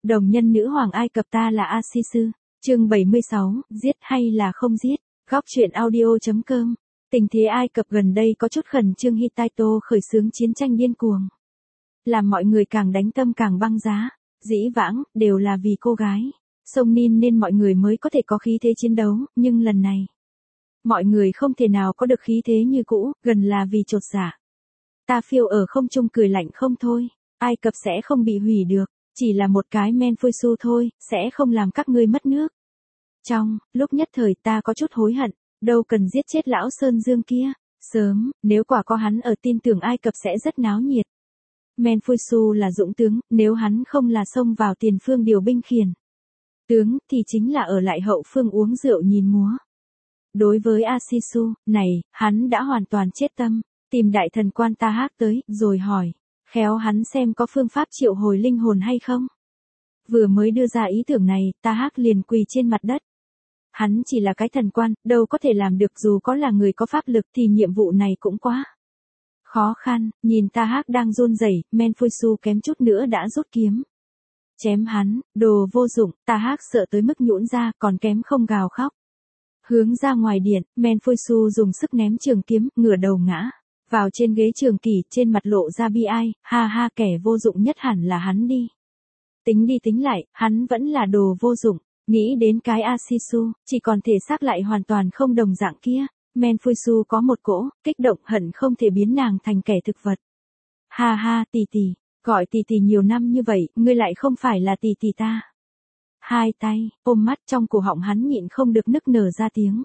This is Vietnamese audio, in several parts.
Đồng nhân nữ hoàng Ai Cập ta là A-si-sư. Chương 76, giết hay là không giết? Góc truyện audio.com. Tình thế Ai Cập gần đây có chút khẩn trương, Hittito khởi xướng chiến tranh điên cuồng. Làm mọi người càng đánh tâm càng băng giá. Dĩ vãng, đều là vì cô gái. Sông Nin nên mọi người mới có thể có khí thế chiến đấu, nhưng lần này, mọi người không thể nào có được khí thế như cũ, gần là vì chột dạ. Ta phiêu ở không trung cười lạnh không thôi. Ai Cập sẽ không bị hủy được. Chỉ là một cái Menfusu thôi, sẽ không làm các ngươi mất nước. Trong lúc nhất thời ta có chút hối hận, đâu cần giết chết lão Sơn Dương kia. Sớm, nếu quả có hắn ở tin tưởng Ai Cập sẽ rất náo nhiệt. Menfusu là dũng tướng, nếu hắn không là xông vào tiền phương điều binh khiển tướng, thì chính là ở lại hậu phương uống rượu nhìn múa. Đối với Asisu, này, hắn đã hoàn toàn chết tâm, tìm đại thần quan Tahak tới, rồi hỏi, khéo hắn xem có phương pháp triệu hồi linh hồn hay không. Vừa mới đưa ra ý tưởng này, Tahak liền quỳ trên mặt đất. Hắn chỉ là cái thần quan, đâu có thể làm được, dù có là người có pháp lực thì nhiệm vụ này cũng quá khó khăn. Nhìn Tahak đang run rẩy, Menfusu kém chút nữa đã rút kiếm chém hắn, đồ vô dụng. Tahak sợ tới mức nhũn ra, còn kém không gào khóc. Hướng ra ngoài điện, Menfusu dùng sức ném trường kiếm, ngửa đầu ngã vào trên ghế trường kỷ, trên mặt lộ ra bi ai, ha ha, kẻ vô dụng nhất hẳn là hắn đi. Tính đi tính lại, hắn vẫn là đồ vô dụng. Nghĩ đến cái Asisu, chỉ còn thể xác lại hoàn toàn không đồng dạng kia. Menfusu có một cỗ kích động hận không thể biến nàng thành kẻ thực vật. Ha ha, tỷ tỷ, gọi tỷ tỷ nhiều năm như vậy, ngươi lại không phải là tỷ tỷ ta. Hai tay ôm mắt, trong cổ họng hắn nhịn không được nức nở ra tiếng.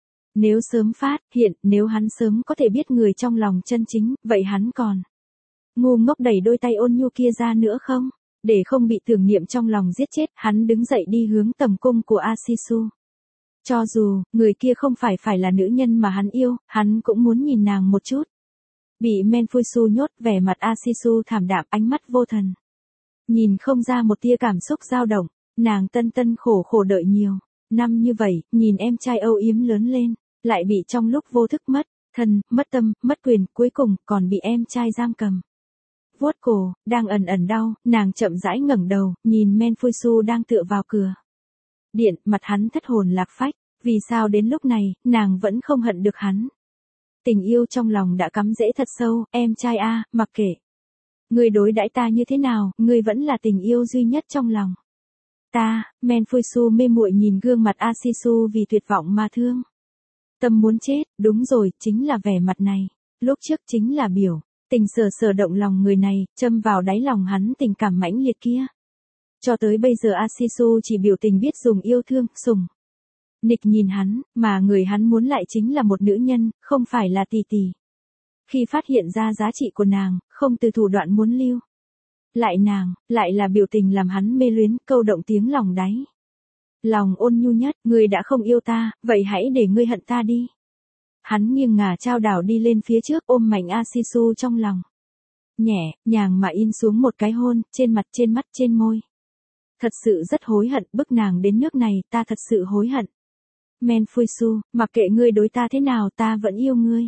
Nếu sớm phát hiện, nếu hắn sớm có thể biết người trong lòng chân chính, vậy hắn còn ngu ngốc đẩy đôi tay ôn nhu kia ra nữa không? Để không bị tưởng niệm trong lòng giết chết, hắn đứng dậy đi hướng tầm cung của Asisu. Cho dù, người kia không phải là nữ nhân mà hắn yêu, hắn cũng muốn nhìn nàng một chút. Bị Menfusu nhốt, vẻ mặt Asisu thảm đạm, ánh mắt vô thần. Nhìn không ra một tia cảm xúc dao động, nàng tân tân khổ khổ đợi nhiều năm như vậy, nhìn em trai âu yếm lớn lên, lại bị trong lúc vô thức mất thân, mất tâm, mất quyền, cuối cùng còn bị em trai giam cầm. Vuốt cổ, đang ẩn ẩn đau, nàng chậm rãi ngẩng đầu, nhìn Menfusu đang tựa vào cửa điện, mặt hắn thất hồn lạc phách. Vì sao đến lúc này, nàng vẫn không hận được hắn? Tình yêu trong lòng đã cắm rễ thật sâu, em trai a, mặc kệ ngươi đối đãi ta như thế nào, ngươi vẫn là tình yêu duy nhất trong lòng ta. Menfusu mê muội nhìn gương mặt Asisu vì tuyệt vọng mà thương tâm muốn chết. Đúng rồi, chính là vẻ mặt này, lúc trước chính là biểu tình sở động lòng người này, châm vào đáy lòng hắn tình cảm mãnh liệt kia. Cho tới bây giờ Asisu chỉ biểu tình biết dùng yêu thương, sủng nịch nhìn hắn, mà người hắn muốn lại chính là một nữ nhân, không phải là tỷ tỷ. Khi phát hiện ra giá trị của nàng, không từ thủ đoạn muốn lưu lại nàng, lại là biểu tình làm hắn mê luyến, câu động tiếng lòng đáy lòng ôn nhu nhất. Ngươi đã không yêu ta, vậy hãy để ngươi hận ta đi. Hắn nghiêng ngả chao đảo đi lên phía trước, ôm mạnh Asisu trong lòng. Nhẹ nhàng mà in xuống một cái hôn, trên mặt, trên mắt, trên môi. Thật sự rất hối hận, bức nàng đến nước này, ta thật sự hối hận. Menfusu, mặc kệ ngươi đối ta thế nào, ta vẫn yêu ngươi.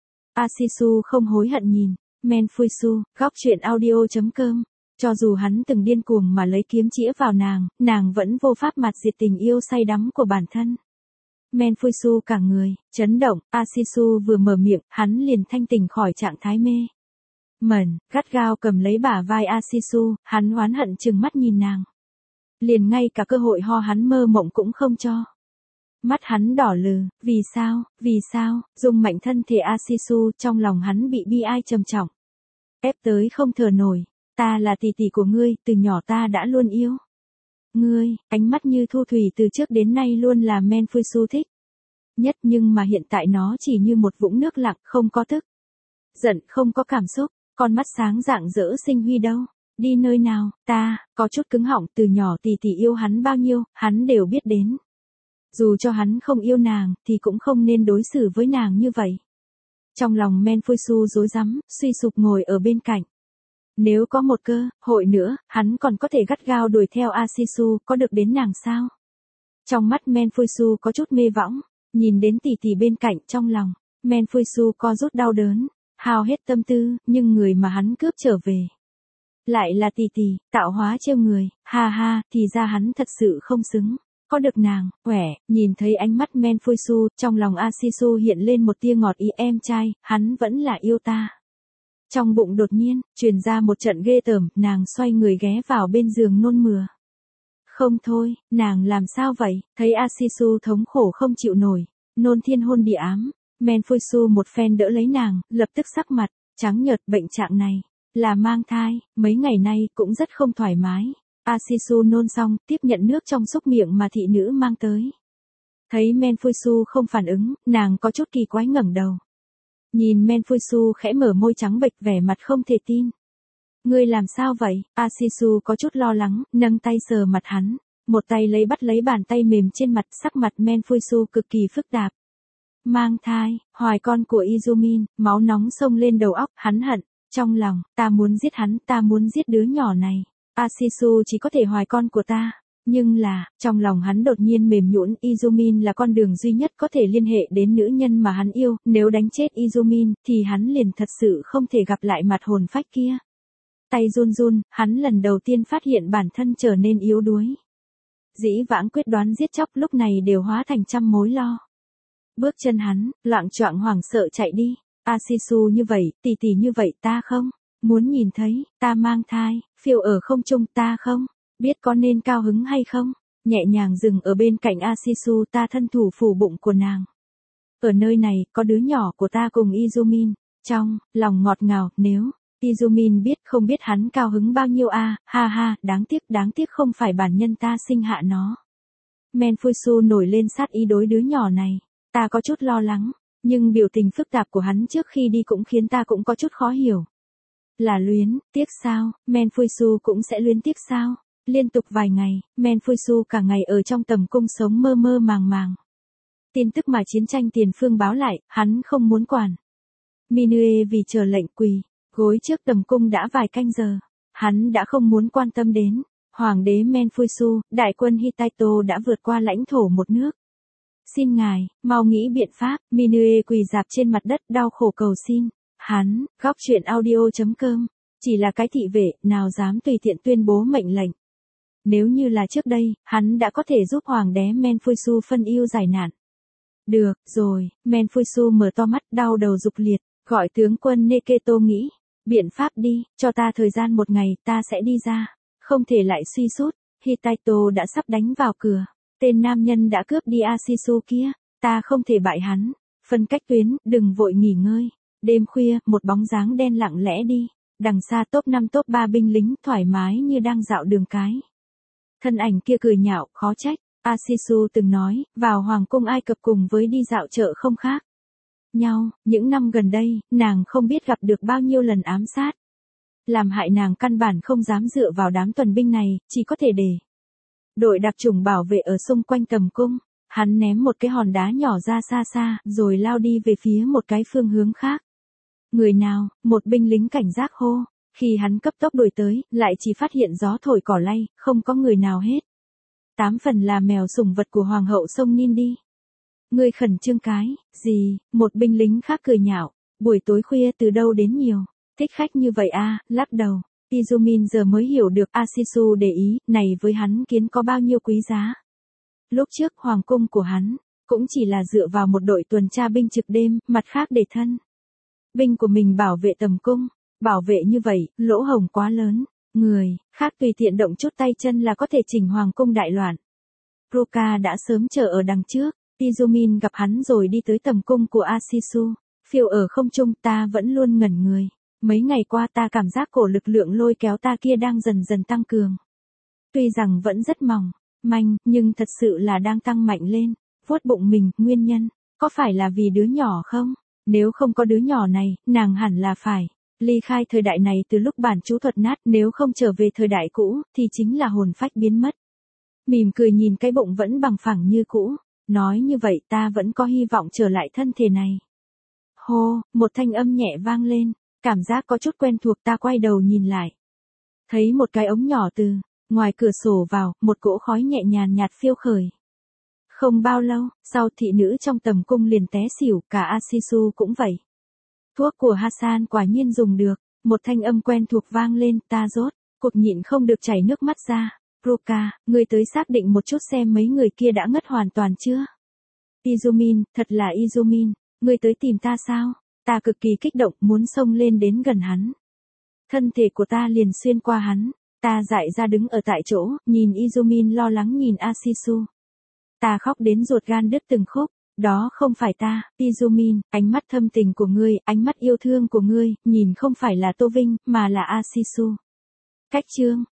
Asisu không hối hận nhìn Menfusu. Góc truyện audio.com. Cho dù hắn từng điên cuồng mà lấy kiếm chĩa vào nàng vẫn vô pháp mạt diệt tình yêu say đắm của bản thân. Menfusu cả người chấn động, Asisu vừa mở miệng, hắn liền thanh tỉnh khỏi trạng thái mê mẩn, gắt gao cầm lấy bả vai Asisu, hắn oán hận trừng mắt nhìn nàng. Liền ngay cả cơ hội ho hắn mơ mộng cũng không cho. Mắt hắn đỏ lừ, vì sao, dùng mạnh thân thể Asisu, trong lòng hắn bị bi ai trầm trọng. Ép tới không thở nổi, ta là tỷ tỷ của ngươi, từ nhỏ ta đã luôn yêu ngươi. Ánh mắt như thu thủy từ trước đến nay luôn là Menfusu thích nhất, nhưng mà hiện tại nó chỉ như một vũng nước lặng, không có tức giận, không có cảm xúc, con mắt sáng rạng rỡ sinh huy đâu. Đi nơi nào, ta có chút cứng họng, từ nhỏ tỷ tỷ yêu hắn bao nhiêu, hắn đều biết đến. Dù cho hắn không yêu nàng, thì cũng không nên đối xử với nàng như vậy. Trong lòng Menfusu rối rắm, suy sụp ngồi ở bên cạnh. Nếu có một cơ hội nữa, hắn còn có thể gắt gao đuổi theo Asisu, có được đến nàng sao? Trong mắt Menfusu có chút mê võng, nhìn đến tỷ tỷ bên cạnh, trong lòng Menfusu co rút đau đớn, hao hết tâm tư, nhưng người mà hắn cướp trở về Lại là tỷ tỷ, tạo hóa trêu người, ha ha, thì ra hắn thật sự không xứng. Có được nàng, khỏe, nhìn thấy ánh mắt Menfuisu, trong lòng Asisu hiện lên một tia ngọt ý em trai, hắn vẫn là yêu ta. Trong bụng đột nhiên, truyền ra một trận ghê tởm, nàng xoay người ghé vào bên giường nôn mửa. Không thôi, nàng làm sao vậy, thấy Asisu thống khổ không chịu nổi, nôn thiên hôn địa ám. Menfuisu một phen đỡ lấy nàng, lập tức sắc mặt, trắng nhợt bệnh trạng này. Là mang thai, mấy ngày nay cũng rất không thoải mái. Asisu nôn xong, tiếp nhận nước trong xúc miệng mà thị nữ mang tới. Thấy Menfuisu không phản ứng, nàng có chút kỳ quái ngẩng đầu. Nhìn Menfuisu khẽ mở môi trắng bệch vẻ mặt không thể tin. Ngươi làm sao vậy? Asisu có chút lo lắng, nâng tay sờ mặt hắn. Một tay bắt lấy bàn tay mềm trên mặt, sắc mặt Menfuisu cực kỳ phức tạp. Mang thai, hoài con của Izumin, máu nóng xông lên đầu óc, hắn hận. Trong lòng, ta muốn giết hắn, ta muốn giết đứa nhỏ này. Asisu chỉ có thể hoài con của ta. Nhưng là, trong lòng hắn đột nhiên mềm nhũn, Izumin là con đường duy nhất có thể liên hệ đến nữ nhân mà hắn yêu, nếu đánh chết Izumin, thì hắn liền thật sự không thể gặp lại mặt hồn phách kia. Tay run run, hắn lần đầu tiên phát hiện bản thân trở nên yếu đuối. Dĩ vãng quyết đoán giết chóc lúc này đều hóa thành trăm mối lo. Bước chân hắn, loạng choạng hoảng sợ chạy đi. Asisu như vậy, tỷ tỷ như vậy ta không. Muốn nhìn thấy, ta mang thai, phiêu ở không trung ta không. Biết có nên cao hứng hay không? Nhẹ nhàng dừng ở bên cạnh Asisu, ta thân thủ phủ bụng của nàng. Ở nơi này, có đứa nhỏ của ta cùng Izumin. Trong, lòng ngọt ngào, nếu Izumin biết không biết hắn cao hứng bao nhiêu ha ha, đáng tiếc không phải bản nhân ta sinh hạ nó. Menfuisu nổi lên sát ý đối đứa nhỏ này. Ta có chút lo lắng, nhưng biểu tình phức tạp của hắn trước khi đi cũng khiến ta cũng có chút khó hiểu. Là luyến, tiếc sao, Menfuisu cũng sẽ luyến tiếc sao? Liên tục vài ngày, Menfuisu cả ngày ở trong tầm cung sống mơ mơ màng màng. Tin tức mà chiến tranh tiền phương báo lại, hắn không muốn quản. Minue vì chờ lệnh quỳ, gối trước tầm cung đã vài canh giờ. Hắn đã không muốn quan tâm đến. Hoàng đế Menfuisu, đại quân Hittito đã vượt qua lãnh thổ một nước. Xin ngài, mau nghĩ biện pháp, Minue quỳ dạp trên mặt đất đau khổ cầu xin. Hắn, góc chuyện audio.com, chỉ là cái thị vệ, nào dám tùy tiện tuyên bố mệnh lệnh. Nếu như là trước đây, hắn đã có thể giúp hoàng đế Menfuisu phân ưu giải nạn. Được, rồi, Menfuisu mở to mắt đau đầu rục liệt, gọi tướng quân Neketo nghĩ. Biện pháp đi, cho ta thời gian một ngày, ta sẽ đi ra. Không thể lại suy sút, Hittito đã sắp đánh vào cửa. Tên nam nhân đã cướp đi Asisu kia, ta không thể bại hắn. Phân cách tuyến, đừng vội nghỉ ngơi. Đêm khuya, một bóng dáng đen lặng lẽ đi. Đằng xa top 5 top 3 binh lính thoải mái như đang dạo đường cái. Thân ảnh kia cười nhạo, khó trách. Asisu từng nói, vào Hoàng cung Ai Cập cùng với đi dạo chợ không khác nhau, những năm gần đây, nàng không biết gặp được bao nhiêu lần ám sát. Làm hại nàng căn bản không dám dựa vào đám tuần binh này, chỉ có thể để đội đặc chủng bảo vệ ở xung quanh tầm cung. Hắn ném một cái hòn đá nhỏ ra xa xa, rồi lao đi về phía một cái phương hướng khác. Người nào, một binh lính cảnh giác hô. Khi hắn cấp tốc đuổi tới, lại chỉ phát hiện gió thổi cỏ lay, không có người nào hết. 8 phần là mèo sủng vật của hoàng hậu sông Nin đi. Ngươi khẩn trương cái, gì, một binh lính khác cười nhạo, buổi tối khuya từ đâu đến nhiều, thích khách như vậy lắc đầu. Izumin giờ mới hiểu được Asisu để ý, này với hắn kiến có bao nhiêu quý giá. Lúc trước hoàng cung của hắn, cũng chỉ là dựa vào một đội tuần tra binh trực đêm, mặt khác để thân binh của mình bảo vệ tầm cung, bảo vệ như vậy, lỗ hổng quá lớn, người khác tùy tiện động chút tay chân là có thể chỉnh hoàng cung đại loạn. Ruka đã sớm chờ ở đằng trước, Izumin gặp hắn rồi đi tới tầm cung của Asisu, phiêu ở không trung, ta vẫn luôn ngẩn người. Mấy ngày qua ta cảm giác cổ lực lượng lôi kéo ta kia đang dần dần tăng cường. Tuy rằng vẫn rất mỏng, manh, nhưng thật sự là đang tăng mạnh lên. Vuốt bụng mình, nguyên nhân, có phải là vì đứa nhỏ không? Nếu không có đứa nhỏ này, nàng hẳn là phải ly khai thời đại này từ lúc bản chú thuật nát, nếu không trở về thời đại cũ, thì chính là hồn phách biến mất. Mỉm cười nhìn cái bụng vẫn bằng phẳng như cũ, nói như vậy ta vẫn có hy vọng trở lại thân thể này. Hô, một thanh âm nhẹ vang lên, cảm giác có chút quen thuộc, ta quay đầu nhìn lại. Thấy một cái ống nhỏ từ ngoài cửa sổ vào, một cỗ khói nhẹ nhàn nhạt phiêu khởi. Không bao lâu, sau thị nữ trong tầm cung liền té xỉu, cả Asisu cũng vậy. Thuốc của Hassan quả nhiên dùng được, Một thanh âm quen thuộc vang lên, ta rốt cuộc nhịn không được chảy nước mắt ra. Ruka, ngươi tới xác định một chút xem mấy người kia đã ngất hoàn toàn chưa? Izumin, thật là Izumin, ngươi tới tìm ta sao? Ta cực kỳ kích động, muốn xông lên đến gần hắn. Thân thể của ta liền xuyên qua hắn. Ta dại ra đứng ở tại chỗ, nhìn Izumin lo lắng nhìn Asisu. Ta khóc đến ruột gan đứt từng khúc. Đó không phải ta, Izumin, ánh mắt thâm tình của ngươi, ánh mắt yêu thương của ngươi, nhìn không phải là Tô Vinh, mà là Asisu. Cách chương